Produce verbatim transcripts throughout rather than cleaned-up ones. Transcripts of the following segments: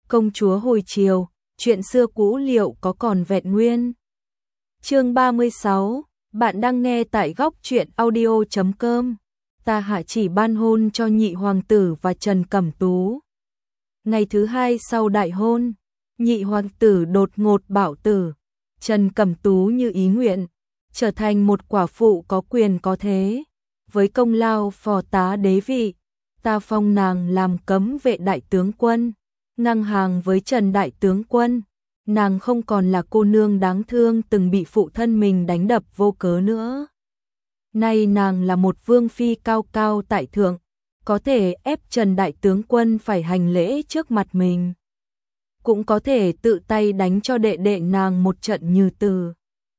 Công chúa hồi chiều, chuyện xưa cũ liệu có còn vẹn nguyên. Chương ba mươi sáu, bạn đang nghe tại góc truyện audio chấm com. Ta hạ chỉ ban hôn cho nhị hoàng tử và Trần Cẩm Tú. Ngày thứ hai sau đại hôn, nhị hoàng tử đột ngột bảo tử, Trần Cẩm Tú như ý nguyện, trở thành một quả phụ có quyền có thế. Với công lao phò tá đế vị, ta phong nàng làm cấm vệ đại tướng quân, ngang hàng với Trần đại tướng quân. Nàng không còn là cô nương đáng thương từng bị phụ thân mình đánh đập vô cớ nữa. Nay nàng là một vương phi cao cao tại thượng, có thể ép Trần đại tướng quân phải hành lễ trước mặt mình, cũng có thể tự tay đánh cho đệ đệ nàng một trận như tử.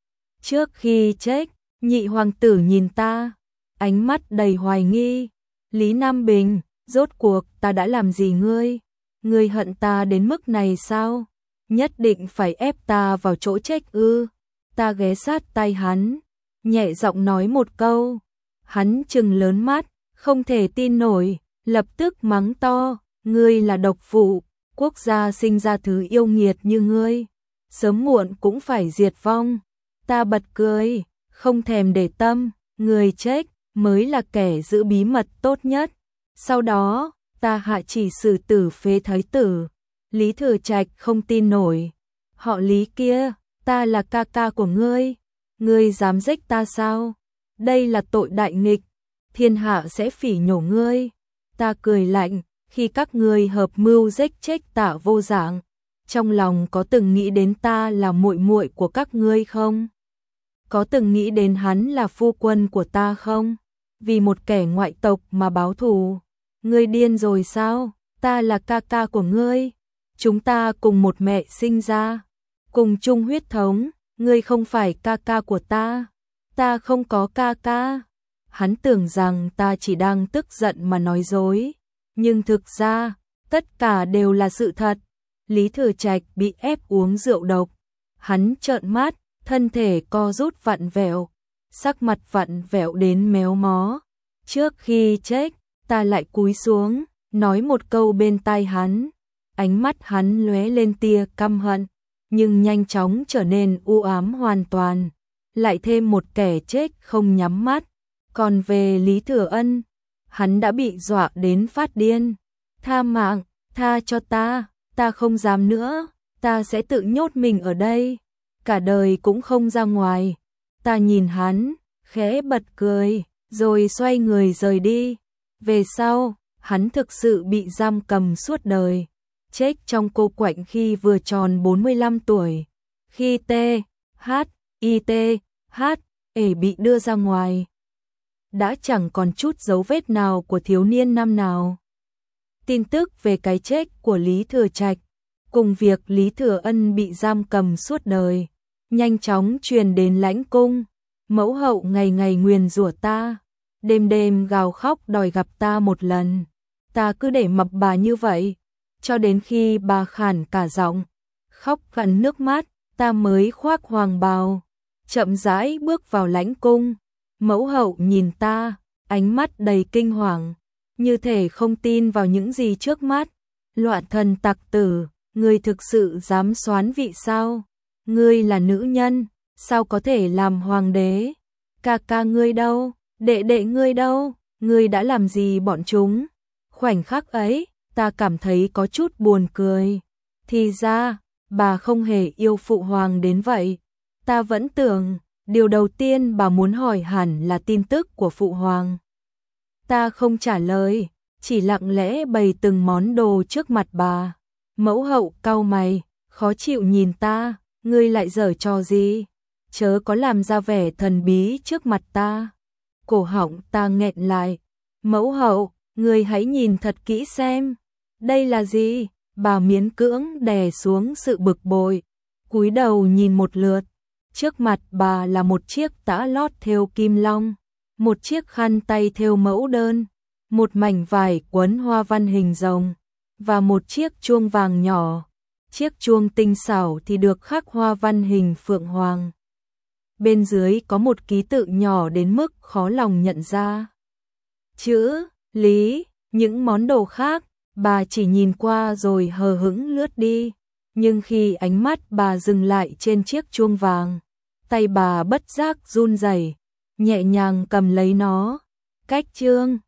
Trước khi chết, nhị hoàng tử nhìn ta, ánh mắt đầy hoài nghi. Lý Nam Bình, rốt cuộc ta đã làm gì ngươi? Ngươi hận ta đến mức này sao? Nhất định phải ép ta vào chỗ chết ư? Ta ghé sát tai hắn, nhẹ giọng nói một câu. Hắn trừng lớn mắt, không thể tin nổi, lập tức mắng to, ngươi là độc phụ, quốc gia sinh ra thứ yêu nghiệt như ngươi, sớm muộn cũng phải diệt vong. Ta bật cười, không thèm để tâm, người chết mới là kẻ giữ bí mật tốt nhất. Sau đó, ta hạ chỉ xử tử phế thái tử. Lý Thừa Trạch không tin nổi. Họ Lý kia, ta là ca ca của ngươi, ngươi dám giết ta sao? Đây là tội đại nghịch, thiên hạ sẽ phỉ nhổ ngươi. Ta cười lạnh, khi các ngươi hợp mưu giết chết Tạ Vô Dạng, trong lòng có từng nghĩ đến ta là muội muội của các ngươi không? Có từng nghĩ đến hắn là phu quân của ta không? Vì một kẻ ngoại tộc mà báo thù? Ngươi điên rồi sao? Ta là ca ca của ngươi, chúng ta cùng một mẹ sinh ra, cùng chung huyết thống, ngươi không phải ca ca của ta, ta không có ca ca. Hắn tưởng rằng ta chỉ đang tức giận mà nói dối, nhưng thực ra, tất cả đều là sự thật. Lý Thừa Trạch bị ép uống rượu độc, hắn trợn mắt, thân thể co rút vặn vẹo, sắc mặt vặn vẹo đến méo mó. Trước khi chết, ta lại cúi xuống, nói một câu bên tai hắn. Ánh mắt hắn lóe lên tia căm hận, nhưng nhanh chóng trở nên u ám hoàn toàn. Lại thêm một kẻ chết không nhắm mắt. Còn về Lý Thừa Ân, hắn đã bị dọa đến phát điên. Tha mạng, tha cho ta, ta không dám nữa, ta sẽ tự nhốt mình ở đây, cả đời cũng không ra ngoài. Ta nhìn hắn, khẽ bật cười, rồi xoay người rời đi. Về sau, hắn thực sự bị giam cầm suốt đời, chết trong cô quạnh khi vừa tròn bốn mươi lăm tuổi. Khi T, H, I T, H, E bị đưa ra ngoài, đã chẳng còn chút dấu vết nào của thiếu niên năm nào. Tin tức về cái chết của Lý Thừa Trạch, cùng việc Lý Thừa Ân bị giam cầm suốt đời, nhanh chóng truyền đến lãnh cung. Mẫu hậu ngày ngày nguyền rủa ta, đêm đêm gào khóc đòi gặp ta một lần. Ta cứ để mập bà như vậy, cho đến khi bà khản cả giọng, khóc gặn nước mắt, ta mới khoác hoàng bào, chậm rãi bước vào lãnh cung. Mẫu hậu nhìn ta, ánh mắt đầy kinh hoàng, như thể không tin vào những gì trước mắt. Loạn thần tặc tử, ngươi thực sự dám soán vị sao? Ngươi là nữ nhân, sao có thể làm hoàng đế? Ca ca ngươi đâu? Đệ đệ ngươi đâu? Ngươi đã làm gì bọn chúng? Khoảnh khắc ấy, ta cảm thấy có chút buồn cười. Thì ra, bà không hề yêu phụ hoàng đến vậy. Ta vẫn tưởng, điều đầu tiên bà muốn hỏi hẳn là tin tức của phụ hoàng. Ta không trả lời, chỉ lặng lẽ bày từng món đồ trước mặt bà. Mẫu hậu cau mày, khó chịu nhìn ta, ngươi lại giở trò gì? Chớ có làm ra vẻ thần bí trước mặt ta. Cổ họng ta nghẹn lại. Mẫu hậu, ngươi hãy nhìn thật kỹ xem. Đây là gì? Bà miễn cưỡng đè xuống sự bực bội, cúi đầu nhìn một lượt. Trước mặt bà là một chiếc tã lót thêu kim long, một chiếc khăn tay thêu mẫu đơn, một mảnh vải quấn hoa văn hình rồng, và một chiếc chuông vàng nhỏ. Chiếc chuông tinh xảo thì được khắc hoa văn hình phượng hoàng. Bên dưới có một ký tự nhỏ đến mức khó lòng nhận ra. Chữ Lý, những món đồ khác, bà chỉ nhìn qua rồi hờ hững lướt đi, nhưng khi ánh mắt bà dừng lại trên chiếc chuông vàng, tay bà bất giác run rẩy, nhẹ nhàng cầm lấy nó. Cách chương